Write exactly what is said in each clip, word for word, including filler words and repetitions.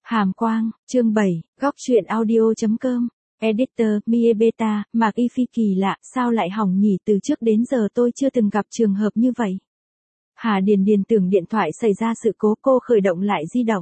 Hàm Quang, chương bảy, góc truyện audio.com. Editor, Mie Beta, Mạc Y Phi kỳ lạ, sao lại hỏng nhỉ, từ trước đến giờ tôi chưa từng gặp trường hợp như vậy. Hà Điền Điền tưởng điện thoại xảy ra sự cố, cô khởi động lại di động.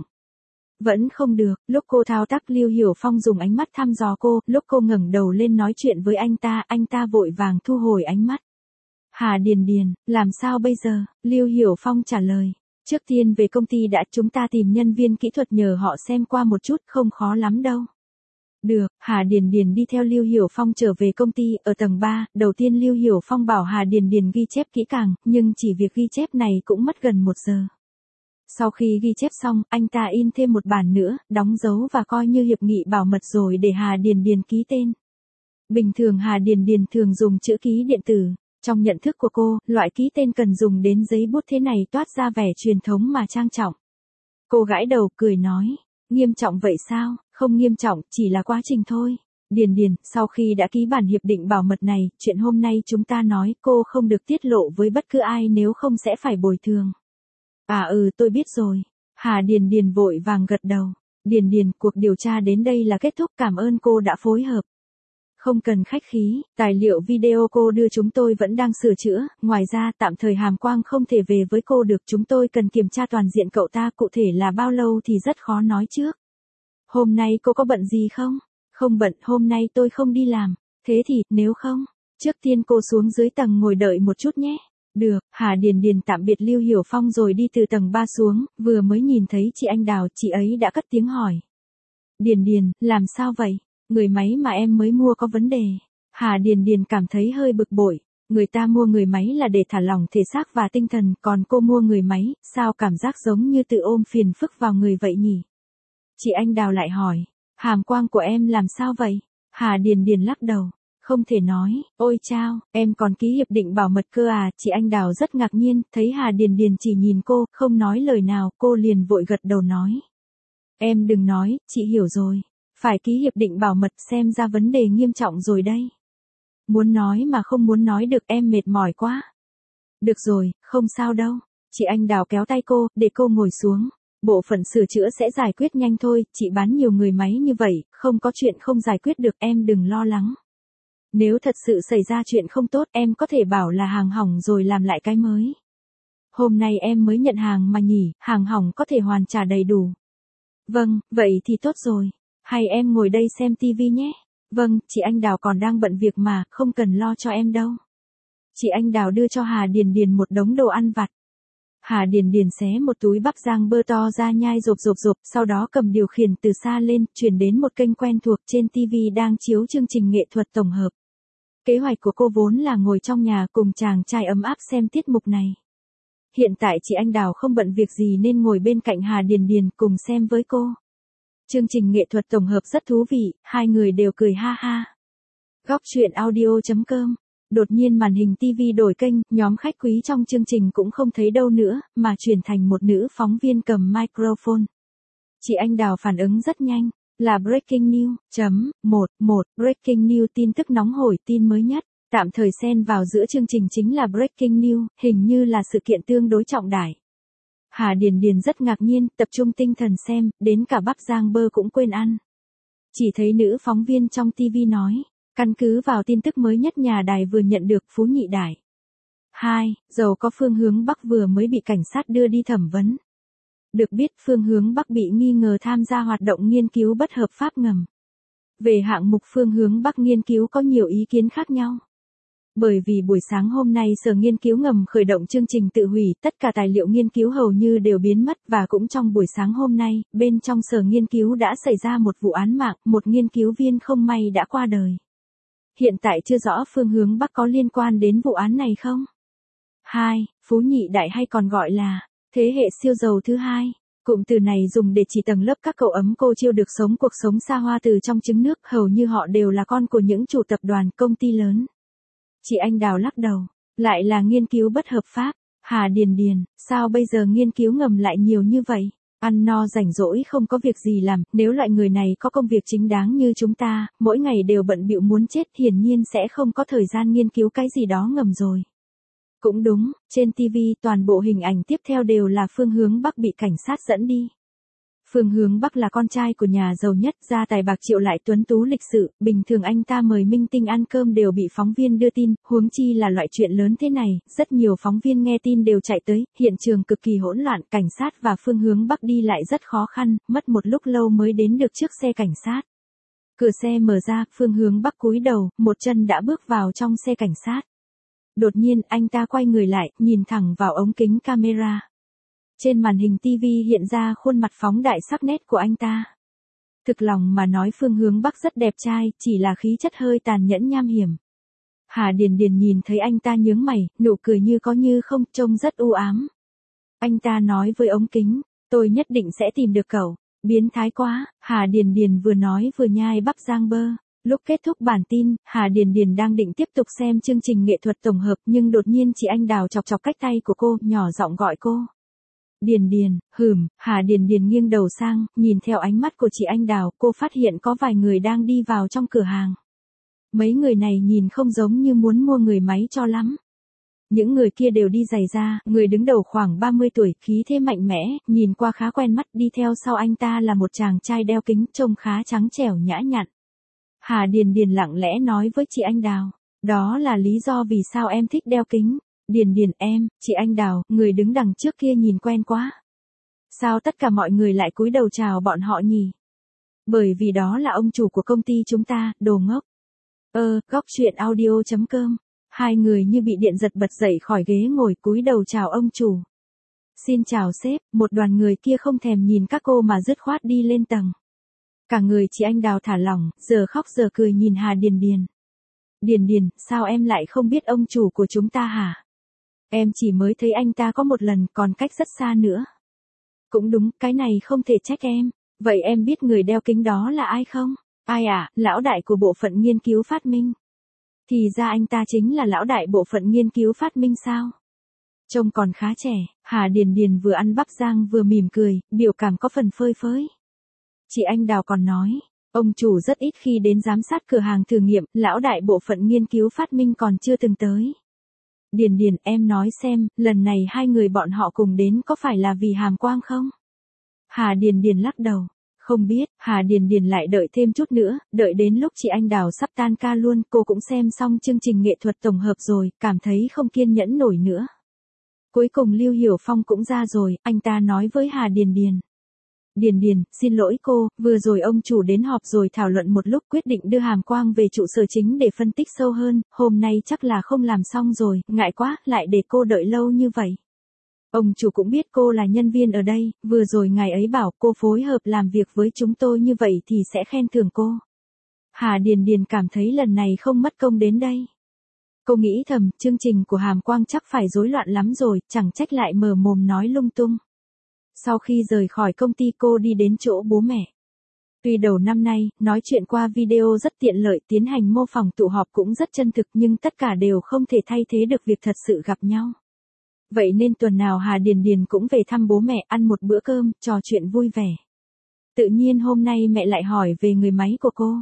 Vẫn không được, lúc cô thao tác Lưu Hiểu Phong dùng ánh mắt thăm dò cô, lúc cô ngẩng đầu lên nói chuyện với anh ta, anh ta vội vàng thu hồi ánh mắt. Hà Điền Điền, làm sao bây giờ? Lưu Hiểu Phong trả lời. Trước tiên về công ty đã, chúng ta tìm nhân viên kỹ thuật nhờ họ xem qua một chút, không khó lắm đâu. Được, Hà Điền Điền đi theo Lưu Hiểu Phong trở về công ty, ở tầng ba, đầu tiên Lưu Hiểu Phong bảo Hà Điền Điền ghi chép kỹ càng, nhưng chỉ việc ghi chép này cũng mất gần một giờ. Sau khi ghi chép xong, anh ta in thêm một bản nữa, đóng dấu và coi như hiệp nghị bảo mật rồi để Hà Điền Điền ký tên. Bình thường Hà Điền Điền thường dùng chữ ký điện tử. Trong nhận thức của cô, loại ký tên cần dùng đến giấy bút thế này toát ra vẻ truyền thống mà trang trọng. Cô gãi đầu, cười nói, nghiêm trọng vậy sao? Không nghiêm trọng, chỉ là quá trình thôi. Điền Điền, sau khi đã ký bản hiệp định bảo mật này, chuyện hôm nay chúng ta nói, cô không được tiết lộ với bất cứ ai, nếu không sẽ phải bồi thường. À ừ, tôi biết rồi. Hà Điền Điền vội vàng gật đầu. Điền Điền, cuộc điều tra đến đây là kết thúc, cảm ơn cô đã phối hợp. Không cần khách khí, tài liệu video cô đưa chúng tôi vẫn đang sửa chữa, ngoài ra tạm thời Hàm Quang không thể về với cô được, chúng tôi cần kiểm tra toàn diện cậu ta, cụ thể là bao lâu thì rất khó nói trước. Hôm nay cô có bận gì không? Không bận, hôm nay tôi không đi làm. Thế thì, nếu không, trước tiên cô xuống dưới tầng ngồi đợi một chút nhé. Được, Hà Điền Điền tạm biệt Lưu Hiểu Phong rồi đi từ tầng ba xuống, vừa mới nhìn thấy chị Anh Đào, chị ấy đã cất tiếng hỏi. Điền Điền, làm sao vậy? Người máy mà em mới mua có vấn đề. Hà Điền Điền cảm thấy hơi bực bội. Người ta mua người máy là để thả lỏng thể xác và tinh thần, còn cô mua người máy, sao cảm giác giống như tự ôm phiền phức vào người vậy nhỉ? Chị Anh Đào lại hỏi, Hàm Quang của em làm sao vậy? Hà Điền Điền lắc đầu, không thể nói. Ôi chao, em còn ký hiệp định bảo mật cơ à? Chị Anh Đào rất ngạc nhiên, thấy Hà Điền Điền chỉ nhìn cô, không nói lời nào, cô liền vội gật đầu nói. Em đừng nói, chị hiểu rồi. Phải ký hiệp định bảo mật, xem ra vấn đề nghiêm trọng rồi đây. Muốn nói mà không muốn nói được, em mệt mỏi quá. Được rồi, không sao đâu. Chị Anh Đào kéo tay cô, để cô ngồi xuống. Bộ phận sửa chữa sẽ giải quyết nhanh thôi, chị bán nhiều người máy như vậy, không có chuyện không giải quyết được, em đừng lo lắng. Nếu thật sự xảy ra chuyện không tốt, em có thể bảo là hàng hỏng rồi làm lại cái mới. Hôm nay em mới nhận hàng mà nhỉ, hàng hỏng có thể hoàn trả đầy đủ. Vâng, vậy thì tốt rồi. Hay em ngồi đây xem tivi nhé. Vâng, chị Anh Đào còn đang bận việc mà, không cần lo cho em đâu. Chị Anh Đào đưa cho Hà Điền Điền một đống đồ ăn vặt. Hà Điền Điền xé một túi bắp rang bơ to ra nhai rộp rộp rộp, sau đó cầm điều khiển từ xa lên, chuyển đến một kênh quen thuộc, trên tivi đang chiếu chương trình nghệ thuật tổng hợp. Kế hoạch của cô vốn là ngồi trong nhà cùng chàng trai ấm áp xem tiết mục này. Hiện tại chị Anh Đào không bận việc gì nên ngồi bên cạnh Hà Điền Điền cùng xem với cô. Chương trình nghệ thuật tổng hợp rất thú vị, hai người đều cười ha ha. Góc truyện audio.com. Đột nhiên màn hình tivi đổi kênh, nhóm khách quý trong chương trình cũng không thấy đâu nữa, mà chuyển thành một nữ phóng viên cầm microphone. Chị Anh Đào phản ứng rất nhanh, là Breaking News, chấm, một, một, Breaking News tin tức nóng hổi, tin mới nhất, tạm thời xen vào giữa chương trình chính là Breaking News, hình như là sự kiện tương đối trọng đại. Hà Điền Điền rất ngạc nhiên, tập trung tinh thần xem, đến cả bắp rang bơ cũng quên ăn. Chỉ thấy nữ phóng viên trong tivi nói, căn cứ vào tin tức mới nhất nhà đài vừa nhận được, Phú Nhị Đại hai, giàu có Phương Hướng Bắc vừa mới bị cảnh sát đưa đi thẩm vấn. Được biết Phương Hướng Bắc bị nghi ngờ tham gia hoạt động nghiên cứu bất hợp pháp ngầm. Về hạng mục Phương Hướng Bắc nghiên cứu có nhiều ý kiến khác nhau. Bởi vì buổi sáng hôm nay Sở Nghiên cứu ngầm khởi động chương trình tự hủy, tất cả tài liệu nghiên cứu hầu như đều biến mất, và cũng trong buổi sáng hôm nay, bên trong Sở Nghiên cứu đã xảy ra một vụ án mạng, một nghiên cứu viên không may đã qua đời. Hiện tại chưa rõ Phương Hướng Bắc có liên quan đến vụ án này không? hai. Phú Nhị Đại hay còn gọi là thế hệ siêu giàu thứ hai. Cụm từ này dùng để chỉ tầng lớp các cậu ấm cô chiêu được sống cuộc sống xa hoa từ trong trứng nước, hầu như họ đều là con của những chủ tập đoàn, công ty lớn. Chị Anh Đào lắc đầu, lại là nghiên cứu bất hợp pháp. Hà Điền Điền, sao bây giờ nghiên cứu ngầm lại nhiều như vậy? Ăn no rảnh rỗi không có việc gì làm, nếu loại người này có công việc chính đáng như chúng ta, mỗi ngày đều bận bịu muốn chết, hiển nhiên sẽ không có thời gian nghiên cứu cái gì đó ngầm rồi. Cũng đúng, trên tivi toàn bộ hình ảnh tiếp theo đều là Phương Hướng Bắc bị cảnh sát dẫn đi. Phương Hướng Bắc là con trai của nhà giàu nhất, gia tài bạc triệu lại tuấn tú lịch sự, bình thường anh ta mời minh tinh ăn cơm đều bị phóng viên đưa tin, huống chi là loại chuyện lớn thế này, rất nhiều phóng viên nghe tin đều chạy tới, hiện trường cực kỳ hỗn loạn, cảnh sát và Phương Hướng Bắc đi lại rất khó khăn, mất một lúc lâu mới đến được trước xe cảnh sát. Cửa xe mở ra, Phương Hướng Bắc cúi đầu, một chân đã bước vào trong xe cảnh sát. Đột nhiên, anh ta quay người lại, nhìn thẳng vào ống kính camera. Trên màn hình ti vi hiện ra khuôn mặt phóng đại sắc nét của anh ta. Thực lòng mà nói Phương Hướng Bắc rất đẹp trai, chỉ là khí chất hơi tàn nhẫn nham hiểm. Hà Điền Điền nhìn thấy anh ta nhướng mày, nụ cười như có như không, trông rất u ám. Anh ta nói với ống kính, tôi nhất định sẽ tìm được cậu. Biến thái quá, Hà Điền Điền vừa nói vừa nhai bắp rang bơ. Lúc kết thúc bản tin, Hà Điền Điền đang định tiếp tục xem chương trình nghệ thuật tổng hợp nhưng đột nhiên chị Anh Đào chọc chọc cách tay của cô, nhỏ giọng gọi cô. Điền Điền, hừm, Hà Điền Điền nghiêng đầu sang, nhìn theo ánh mắt của chị Anh Đào, cô phát hiện có vài người đang đi vào trong cửa hàng. Mấy người này nhìn không giống như muốn mua người máy cho lắm. Những người kia đều đi giày da, người đứng đầu khoảng ba mươi tuổi, khí thế mạnh mẽ, nhìn qua khá quen mắt, đi theo sau anh ta là một chàng trai đeo kính, trông khá trắng trẻo nhã nhặn. Hà Điền Điền lặng lẽ nói với chị Anh Đào, đó là lý do vì sao em thích đeo kính. Điền Điền em, chị Anh Đào, người đứng đằng trước kia nhìn quen quá. Sao tất cả mọi người lại cúi đầu chào bọn họ nhỉ? Bởi vì đó là ông chủ của công ty chúng ta, đồ ngốc. Ơ, góc chuyện audio chấm com. Hai người như bị điện giật bật dậy khỏi ghế ngồi cúi đầu chào ông chủ. Xin chào sếp, một đoàn người kia không thèm nhìn các cô mà dứt khoát đi lên tầng. Cả người chị Anh Đào thả lỏng, giờ khóc giờ cười nhìn Hà Điền Điền. Điền Điền, sao em lại không biết ông chủ của chúng ta hả? Em chỉ mới thấy anh ta có một lần, còn cách rất xa nữa. Cũng đúng, cái này không thể trách em. Vậy em biết người đeo kính đó là ai không? Ai à, lão đại của bộ phận nghiên cứu phát minh. Thì ra anh ta chính là lão đại bộ phận nghiên cứu phát minh sao? Trông còn khá trẻ, Hà Điền Điền vừa ăn bắp rang vừa mỉm cười, biểu cảm có phần phơi phới. Chị Anh Đào còn nói, ông chủ rất ít khi đến giám sát cửa hàng thử nghiệm, lão đại bộ phận nghiên cứu phát minh còn chưa từng tới. Điền Điền, em nói xem, lần này hai người bọn họ cùng đến có phải là vì Hàm Quang không? Hà Điền Điền lắc đầu. Không biết, Hà Điền Điền lại đợi thêm chút nữa, đợi đến lúc chị Anh Đào sắp tan ca luôn, cô cũng xem xong chương trình nghệ thuật tổng hợp rồi, cảm thấy không kiên nhẫn nổi nữa. Cuối cùng Lưu Hiểu Phong cũng ra rồi, anh ta nói với Hà Điền Điền. Điền Điền, xin lỗi cô, vừa rồi ông chủ đến họp rồi thảo luận một lúc quyết định đưa Hàm Quang về trụ sở chính để phân tích sâu hơn, hôm nay chắc là không làm xong rồi, ngại quá, lại để cô đợi lâu như vậy. Ông chủ cũng biết cô là nhân viên ở đây, vừa rồi ngài ấy bảo cô phối hợp làm việc với chúng tôi như vậy thì sẽ khen thưởng cô. Hà Điền Điền cảm thấy lần này không mất công đến đây. Cô nghĩ thầm, chương trình của Hàm Quang chắc phải rối loạn lắm rồi, chẳng trách lại mở mồm nói lung tung. Sau khi rời khỏi công ty cô đi đến chỗ bố mẹ. Tuy đầu năm nay, nói chuyện qua video rất tiện lợi, tiến hành mô phỏng tụ họp cũng rất chân thực nhưng tất cả đều không thể thay thế được việc thật sự gặp nhau. Vậy nên tuần nào Hà Điền Điền cũng về thăm bố mẹ, ăn một bữa cơm, trò chuyện vui vẻ. Tự nhiên hôm nay mẹ lại hỏi về người máy của cô.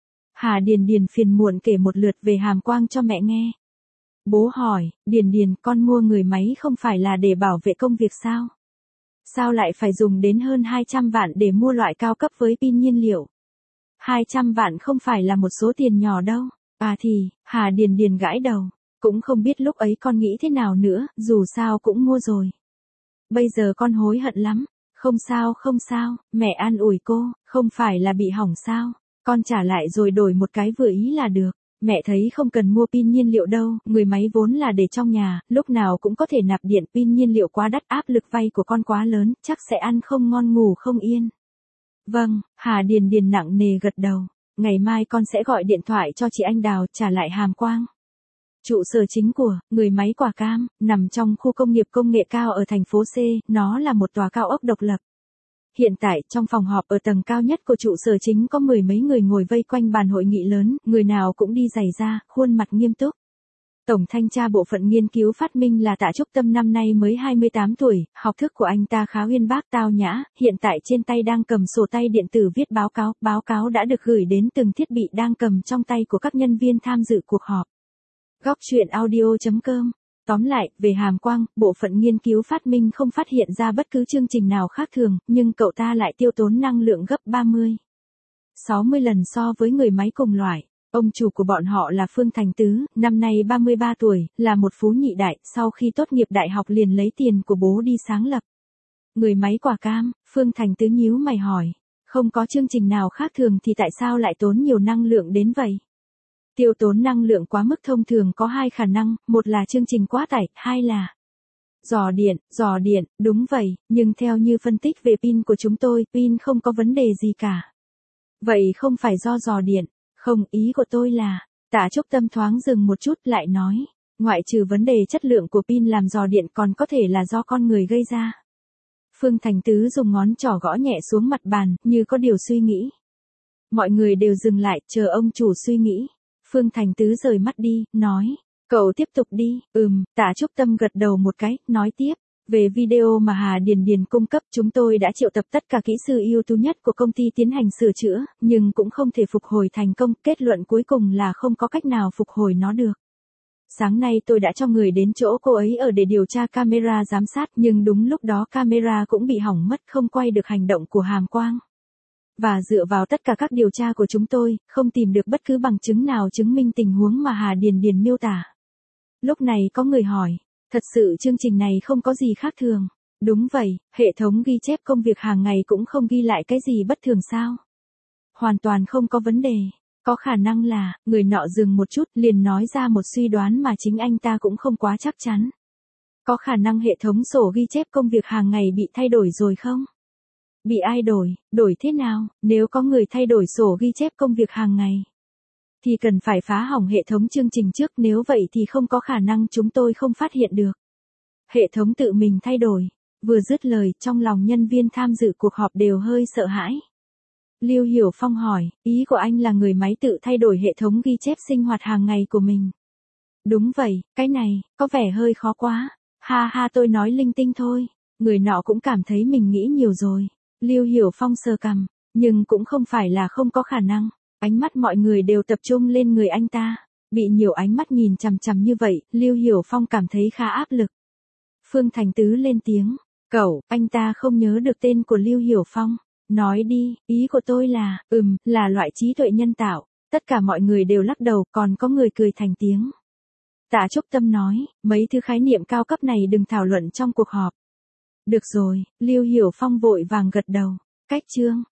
Hà Điền Điền phiền muộn kể một lượt về Hàm Quang cho mẹ nghe. Bố hỏi, Điền Điền, con mua người máy không phải là để bảo vệ công việc sao? Sao lại phải dùng đến hơn hai trăm vạn để mua loại cao cấp với pin nhiên liệu? hai trăm vạn không phải là một số tiền nhỏ đâu. À thì, Hà Điền Điền gãi đầu. Cũng không biết lúc ấy con nghĩ thế nào nữa, dù sao cũng mua rồi. Bây giờ con hối hận lắm. Không sao không sao, mẹ an ủi cô, không phải là bị hỏng sao. Con trả lại rồi đổi một cái vừa ý là được. Mẹ thấy không cần mua pin nhiên liệu đâu, người máy vốn là để trong nhà, lúc nào cũng có thể nạp điện, pin nhiên liệu quá đắt, áp lực vay của con quá lớn, chắc sẽ ăn không ngon ngủ không yên. Vâng, Hà Điền Điền nặng nề gật đầu, ngày mai con sẽ gọi điện thoại cho chị Anh Đào trả lại Hàm Quang. Trụ sở chính của người máy quả cam, nằm trong khu công nghiệp công nghệ cao ở thành phố C, nó là một tòa cao ốc độc lập. Hiện tại, trong phòng họp ở tầng cao nhất của trụ sở chính có mười mấy người ngồi vây quanh bàn hội nghị lớn, người nào cũng đi giày da, khuôn mặt nghiêm túc. Tổng thanh tra bộ phận nghiên cứu phát minh là Tạ Trúc Tâm năm nay mới hai mươi tám tuổi, học thức của anh ta khá uyên bác tao nhã, hiện tại trên tay đang cầm sổ tay điện tử viết báo cáo, báo cáo đã được gửi đến từng thiết bị đang cầm trong tay của các nhân viên tham dự cuộc họp. Góc chuyện audio chấm com Tóm lại, về Hàm Quang, bộ phận nghiên cứu phát minh không phát hiện ra bất cứ chương trình nào khác thường, nhưng cậu ta lại tiêu tốn năng lượng gấp ba mươi, sáu mươi lần so với người máy cùng loại. Ông chủ của bọn họ là Phương Thành Tứ, năm nay ba mươi ba tuổi, là một phú nhị đại, sau khi tốt nghiệp đại học liền lấy tiền của bố đi sáng lập người máy quả cam. Phương Thành Tứ nhíu mày hỏi, không có chương trình nào khác thường thì tại sao lại tốn nhiều năng lượng đến vậy? Tiêu tốn năng lượng quá mức thông thường có hai khả năng, một là chương trình quá tải, hai là rò điện, rò điện, đúng vậy, nhưng theo như phân tích về pin của chúng tôi, pin không có vấn đề gì cả. Vậy không phải do rò điện, không, ý của tôi là, Tạ Trúc Tâm thoáng dừng một chút lại nói, ngoại trừ vấn đề chất lượng của pin làm rò điện còn có thể là do con người gây ra. Phương Thành Tứ dùng ngón trỏ gõ nhẹ xuống mặt bàn, như có điều suy nghĩ. Mọi người đều dừng lại, chờ ông chủ suy nghĩ. Phương Thành Tứ rời mắt đi, nói, cậu tiếp tục đi. Ừm, Tạ Trúc Tâm gật đầu một cái, nói tiếp. Về video mà Hà Điền Điền cung cấp, chúng tôi đã triệu tập tất cả kỹ sư ưu tú nhất của công ty tiến hành sửa chữa, nhưng cũng không thể phục hồi thành công. Kết luận cuối cùng là không có cách nào phục hồi nó được. Sáng nay tôi đã cho người đến chỗ cô ấy ở để điều tra camera giám sát, nhưng đúng lúc đó camera cũng bị hỏng mất, không quay được hành động của Hàm Quang. Và dựa vào tất cả các điều tra của chúng tôi, không tìm được bất cứ bằng chứng nào chứng minh tình huống mà Hà Điền Điền miêu tả. Lúc này có người hỏi, thật sự chương trình này không có gì khác thường? Đúng vậy, hệ thống ghi chép công việc hàng ngày cũng không ghi lại cái gì bất thường sao? Hoàn toàn không có vấn đề. Có khả năng là, người nọ dừng một chút liền nói ra một suy đoán mà chính anh ta cũng không quá chắc chắn. Có khả năng hệ thống sổ ghi chép công việc hàng ngày bị thay đổi rồi không? Bị ai đổi, đổi thế nào? Nếu có người thay đổi sổ ghi chép công việc hàng ngày, thì cần phải phá hỏng hệ thống chương trình trước, nếu vậy thì không có khả năng chúng tôi không phát hiện được. Hệ thống tự mình thay đổi. Vừa dứt lời, trong lòng nhân viên tham dự cuộc họp đều hơi sợ hãi. Lưu Hiểu Phong hỏi, ý của anh là người máy tự thay đổi hệ thống ghi chép sinh hoạt hàng ngày của mình? Đúng vậy, cái này, có vẻ hơi khó quá. Ha ha, tôi nói linh tinh thôi. Người nọ cũng cảm thấy mình nghĩ nhiều rồi. Lưu Hiểu Phong sờ cằm, nhưng cũng không phải là không có khả năng. Ánh mắt mọi người đều tập trung lên người anh ta. Bị nhiều ánh mắt nhìn chằm chằm như vậy, Lưu Hiểu Phong cảm thấy khá áp lực. Phương Thành Tứ lên tiếng, cậu, anh ta không nhớ được tên của Lưu Hiểu Phong. Nói đi, ý của tôi là, ừm, là loại trí tuệ nhân tạo. Tất cả mọi người đều lắc đầu, còn có người cười thành tiếng. Tạ Trúc Tâm nói, mấy thứ khái niệm cao cấp này đừng thảo luận trong cuộc họp. Được rồi, Lưu Hiểu Phong vội vàng gật đầu. Cách chương